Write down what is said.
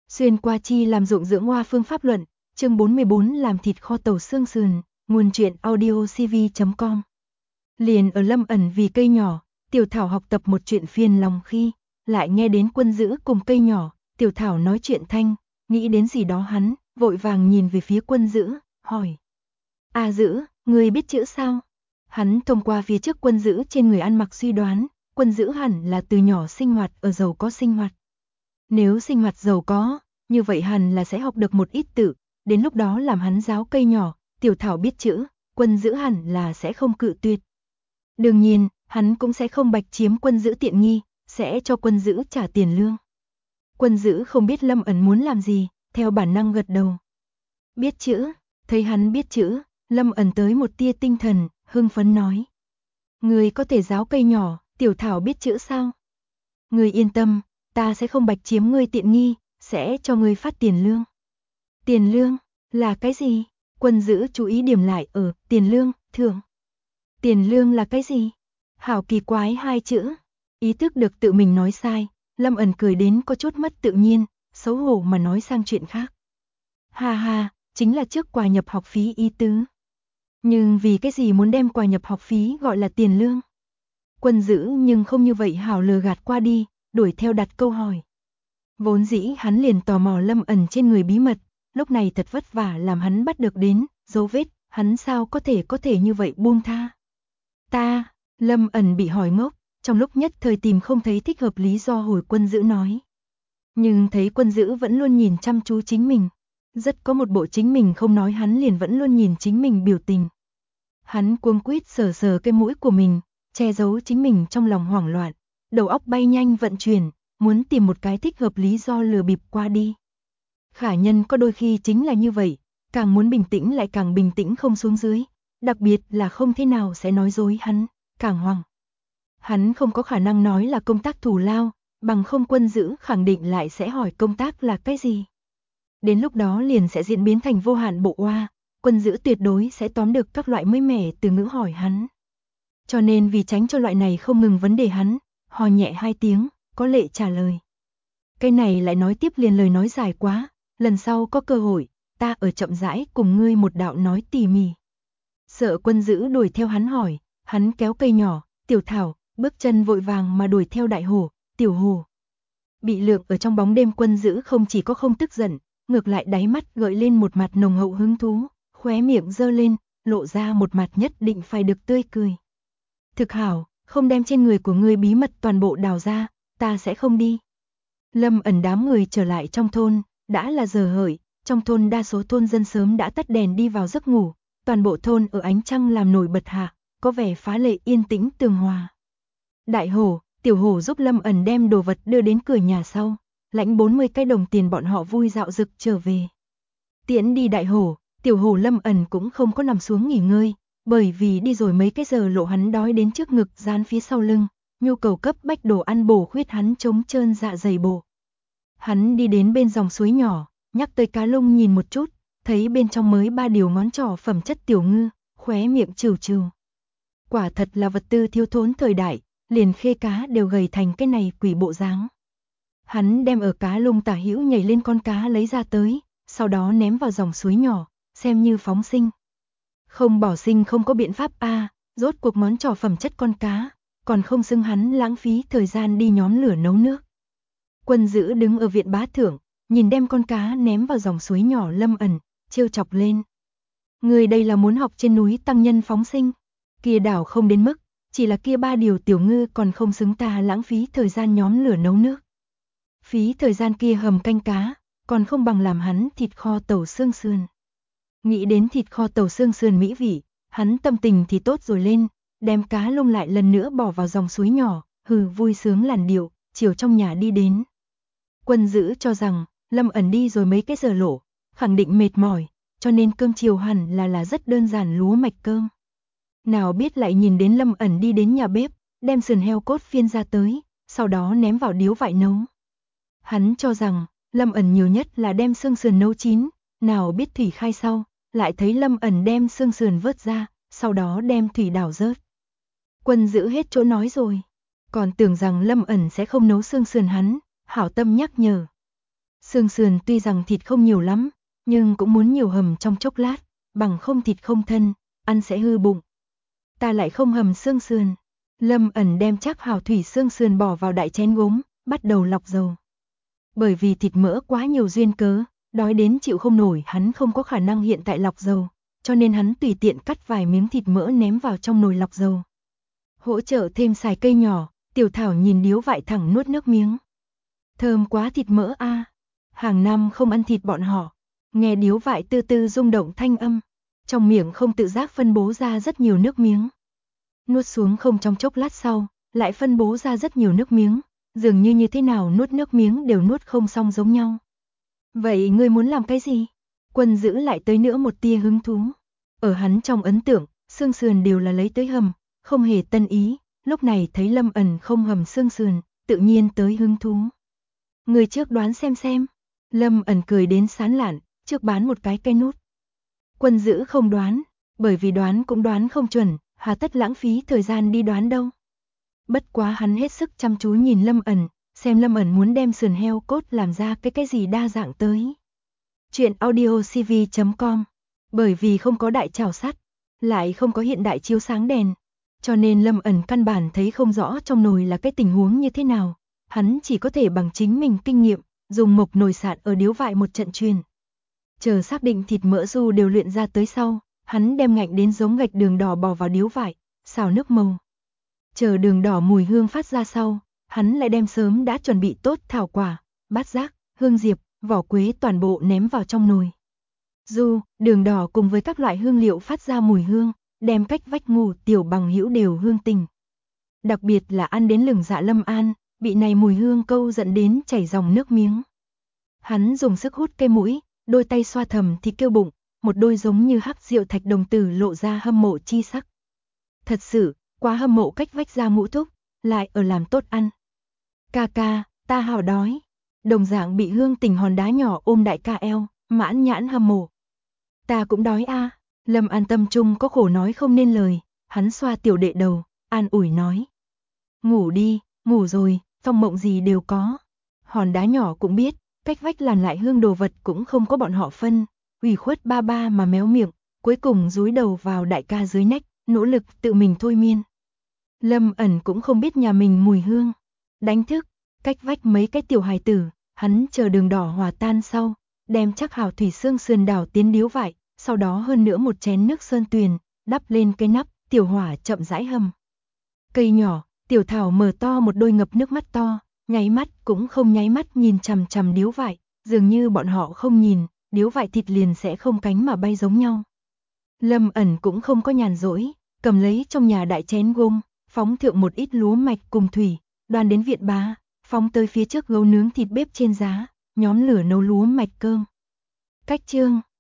Xuyên qua chi làm dụng dưỡng hoa phương pháp luận, chương 44 làm thịt kho tàu xương sườn, nguồn truyện audiocv.com. Liền ở Lâm ẩn vì cây nhỏ, Tiểu Thảo học tập một chuyện phiền lòng khi, lại nghe đến Quân Dữ cùng cây nhỏ, Tiểu Thảo nói chuyện thanh, nghĩ đến gì đó hắn, vội vàng nhìn về phía Quân Dữ, hỏi. À Dữ, ngươi biết chữ sao? Hắn thông qua phía trước Quân Dữ trên người ăn mặc suy đoán, Quân Dữ hẳn là từ nhỏ sinh hoạt ở giàu có sinh hoạt. Nếu sinh hoạt giàu có, như vậy hẳn là sẽ học được một ít tự, đến lúc đó làm hắn giáo cây nhỏ, Tiểu Thảo biết chữ, Quân Dữ hẳn là sẽ không cự tuyệt. Đương nhiên, hắn cũng sẽ không bạch chiếm Quân Dữ tiện nghi, sẽ cho Quân Dữ trả tiền lương. Quân Dữ không biết Lâm ẩn muốn làm gì, theo bản năng gật đầu. Biết chữ, thấy hắn biết chữ, Lâm ẩn tới một tia tinh thần, hưng phấn nói. Người có thể giáo cây nhỏ, Tiểu Thảo biết chữ sao? Người yên tâm, ta sẽ không bạch chiếm ngươi tiện nghi, sẽ cho ngươi phát tiền lương. Tiền lương, là cái gì? Quân Dữ chú ý điểm lại ở tiền lương, thưởng. Tiền lương là cái gì? Hảo kỳ quái hai chữ. Ý thức được tự mình nói sai, Lâm ẩn cười đến có chút mất tự nhiên, xấu hổ mà nói sang chuyện khác. Ha ha, chính là trước quà nhập học phí ý tứ. Nhưng vì cái gì muốn đem quà nhập học phí gọi là tiền lương? Quân Dữ nhưng không như vậy hảo lừa gạt qua đi, đuổi theo đặt câu hỏi. Vốn dĩ hắn liền tò mò Lâm ẩn trên người bí mật, lúc này thật vất vả làm hắn bắt được đến, dấu vết, hắn sao có thể như vậy buông tha. Ta, Lâm ẩn bị hỏi ngốc, trong lúc nhất thời tìm không thấy thích hợp lý do hồi Quân Dữ nói. Nhưng thấy Quân Dữ vẫn luôn nhìn chăm chú chính mình, rất có một bộ chính mình không nói hắn liền vẫn luôn nhìn chính mình biểu tình. Hắn cuống quýt sờ sờ cái mũi của mình, che giấu chính mình trong lòng hoảng loạn, đầu óc bay nhanh vận chuyển, muốn tìm một cái thích hợp lý do lừa bịp qua đi. Khả nhân có đôi khi chính là như vậy, càng muốn bình tĩnh lại càng bình tĩnh không xuống dưới, đặc biệt là không thế nào sẽ nói dối hắn, càng hoảng. Hắn không có khả năng nói là công tác thù lao, bằng không Quân Dữ khẳng định lại sẽ hỏi công tác là cái gì. Đến lúc đó liền sẽ diễn biến thành vô hạn bộ oa, Quân Dữ tuyệt đối sẽ tóm được các loại mới mẻ từ ngữ hỏi hắn. Cho nên vì tránh cho loại này không ngừng vấn đề hắn, hò nhẹ hai tiếng, có lệ trả lời. Cái này lại nói tiếp liền lời nói dài quá, lần sau có cơ hội, ta ở chậm rãi cùng ngươi một đạo nói tỉ mỉ. Sợ Quân Dữ đuổi theo hắn hỏi, hắn kéo cây nhỏ, Tiểu Thảo, bước chân vội vàng mà đuổi theo đại hổ, Tiểu Hổ. Bị lượng ở trong bóng đêm Quân Dữ không chỉ có không tức giận, ngược lại đáy mắt gợi lên một mặt nồng hậu hứng thú, khóe miệng giơ lên, lộ ra một mặt nhất định phải được tươi cười. Thực hảo, không đem trên người của ngươi bí mật toàn bộ đào ra, ta sẽ không đi. Lâm ẩn đám người trở lại trong thôn, đã là giờ hợi, trong thôn đa số thôn dân sớm đã tắt đèn đi vào giấc ngủ, toàn bộ thôn ở ánh trăng làm nổi bật hạ, có vẻ phá lệ yên tĩnh tường hòa. Đại hổ, Tiểu Hổ giúp Lâm ẩn đem đồ vật đưa đến cửa nhà sau, lãnh 40 cái đồng tiền bọn họ vui dạo dực trở về. Tiễn đi đại hổ, Tiểu Hổ Lâm ẩn cũng không có nằm xuống nghỉ ngơi, bởi vì đi rồi mấy cái giờ lộ hắn đói đến trước ngực dán phía sau lưng, nhu cầu cấp bách đồ ăn bổ khuyết hắn trống trơn dạ dày bổ. Hắn đi đến bên dòng suối nhỏ, nhắc tới cá lung nhìn một chút, thấy bên trong mới 3 điều ngón trỏ phẩm chất tiểu ngư, khóe miệng trừ trừ. Quả thật là vật tư thiếu thốn thời đại, liền khê cá đều gầy thành cái này quỷ bộ dáng. Hắn đem ở cá lung tả hữu nhảy lên con cá lấy ra tới, sau đó ném vào dòng suối nhỏ, xem như phóng sinh. Không bỏ sinh không có biện pháp a, rốt cuộc món trò phẩm chất con cá, còn không xứng hắn lãng phí thời gian đi nhóm lửa nấu nước. Quân Dữ đứng ở viện bá thưởng, nhìn đem con cá ném vào dòng suối nhỏ Lâm ẩn, trêu chọc lên. Người đây là muốn học trên núi tăng nhân phóng sinh, kia đảo không đến mức, chỉ là kia 3 điều tiểu ngư còn không xứng ta lãng phí thời gian nhóm lửa nấu nước. Phí thời gian kia hầm canh cá, còn không bằng làm hắn thịt kho tàu xương sườn. Nghĩ đến thịt kho tàu xương sườn mỹ vị, hắn tâm tình thì tốt rồi lên, đem cá lung lại lần nữa bỏ vào dòng suối nhỏ, hừ vui sướng làn điệu, chiều trong nhà đi đến. Quân Dữ cho rằng, Lâm ẩn đi rồi mấy cái giờ lộ, khẳng định mệt mỏi, cho nên cơm chiều hẳn là rất đơn giản lúa mạch cơm. Nào biết lại nhìn đến Lâm ẩn đi đến nhà bếp, đem sườn heo cốt phiên ra tới, sau đó ném vào điếu vại nấu. Hắn cho rằng, Lâm ẩn nhiều nhất là đem xương sườn nấu chín, nào biết thủy khai sau, lại thấy Lâm ẩn đem xương sườn vớt ra, sau đó đem thủy đảo rớt. Quân Dữ hết chỗ nói rồi, còn tưởng rằng Lâm ẩn sẽ không nấu xương sườn hắn, hảo tâm nhắc nhở. Xương sườn tuy rằng thịt không nhiều lắm, nhưng cũng muốn nhiều hầm trong chốc lát, bằng không thịt không thân, ăn sẽ hư bụng. Ta lại không hầm xương sườn. Lâm Ẩn đem chắc hào thủy xương sườn bỏ vào đại chén gốm, bắt đầu lọc dầu. Bởi vì thịt mỡ quá nhiều duyên cớ, đói đến chịu không nổi, hắn không có khả năng hiện tại lọc dầu, cho nên hắn tùy tiện cắt vài miếng thịt mỡ ném vào trong nồi lọc dầu. Hỗ trợ thêm xài cây nhỏ, Tiểu Thảo nhìn điếu vại thẳng nuốt nước miếng. Thơm quá thịt mỡ a. Hàng năm không ăn thịt bọn họ, nghe điếu vại từ từ rung động thanh âm, trong miệng không tự giác phân bố ra rất nhiều nước miếng. Nuốt xuống không trong chốc lát sau, lại phân bố ra rất nhiều nước miếng, dường như thế nào nuốt nước miếng đều nuốt không xong giống nhau. Vậy ngươi muốn làm cái gì? Quân giữ lại tới nữa một tia hứng thú. Ở hắn trong ấn tượng, xương sườn đều là lấy tới hầm, không hề tân ý, lúc này thấy Lâm Ẩn không hầm xương sườn, tự nhiên tới hứng thú. Người trước đoán xem. Lâm Ẩn cười đến sán lạn, trước bán một cái cây nút. Quân giữ không đoán, bởi vì đoán cũng đoán không chuẩn, hà tất lãng phí thời gian đi đoán đâu. Bất quá hắn hết sức chăm chú nhìn Lâm Ẩn, xem Lâm Ẩn muốn đem sườn heo cốt làm ra cái gì đa dạng tới. Chuyện audiocv.com. Bởi vì không có đại chảo sắt, lại không có hiện đại chiếu sáng đèn, cho nên Lâm Ẩn căn bản thấy không rõ trong nồi là cái tình huống như thế nào. Hắn chỉ có thể bằng chính mình kinh nghiệm, dùng mộc nồi sạn ở điếu vại một trận truyền. Chờ xác định thịt mỡ du đều luyện ra tới sau, hắn đem ngạnh đến giống gạch đường đỏ bỏ vào điếu vại, xào nước màu. Chờ đường đỏ mùi hương phát ra sau, hắn lại đem sớm đã chuẩn bị tốt thảo quả, bát giác, hương diệp, vỏ quế toàn bộ ném vào trong nồi. Du, đường đỏ cùng với các loại hương liệu phát ra mùi hương, đem cách vách ngủ Tiểu Bằng Hữu đều hương tình. Đặc biệt là ăn đến lửng dạ Lâm An, bị này mùi hương câu dẫn đến chảy dòng nước miếng. Hắn dùng sức hút cây mũi, đôi tay xoa thầm thì kêu bụng, một đôi giống như hắc rượu thạch đồng tử lộ ra hâm mộ chi sắc. Thật sự, quá hâm mộ cách vách ra Ngũ Thúc, lại ở làm tốt ăn. Ca ca, ta hào đói. Đồng dạng bị hương tình hòn đá nhỏ ôm đại ca eo, mãn nhãn hâm mộ. Ta cũng đói a. Lâm An tâm trung có khổ nói không nên lời, hắn xoa tiểu đệ đầu, an ủi nói. Ngủ đi, ngủ rồi, phong mộng gì đều có. Hòn đá nhỏ cũng biết, cách vách làm lại hương đồ vật cũng không có bọn họ phân, ủy khuất ba ba mà méo miệng, cuối cùng dúi đầu vào đại ca dưới nách, nỗ lực tự mình thôi miên. Lâm Ẩn cũng không biết nhà mình mùi hương. Đánh thức, cách vách mấy cái tiểu hài tử, hắn chờ đường đỏ hòa tan sau, đem chắc hào thủy xương sườn đảo tiến điếu vại, sau đó hơn nữa một chén nước sơn tuyền, đắp lên cái nắp, tiểu hỏa chậm rãi hầm. Cây nhỏ, Tiểu Thảo mở to một đôi ngập nước mắt to, nháy mắt cũng không nháy mắt nhìn chằm chằm điếu vại, dường như bọn họ không nhìn, điếu vại thịt liền sẽ không cánh mà bay giống nhau. Lâm Ẩn cũng không có nhàn rỗi, cầm lấy trong nhà đại chén gôm, phóng thượng một ít lúa mạch cùng thủy, đoan đến viện bá, phóng tới phía trước gấu nướng thịt bếp trên giá, nhóm lửa nấu lúa mạch cơm. Cách chương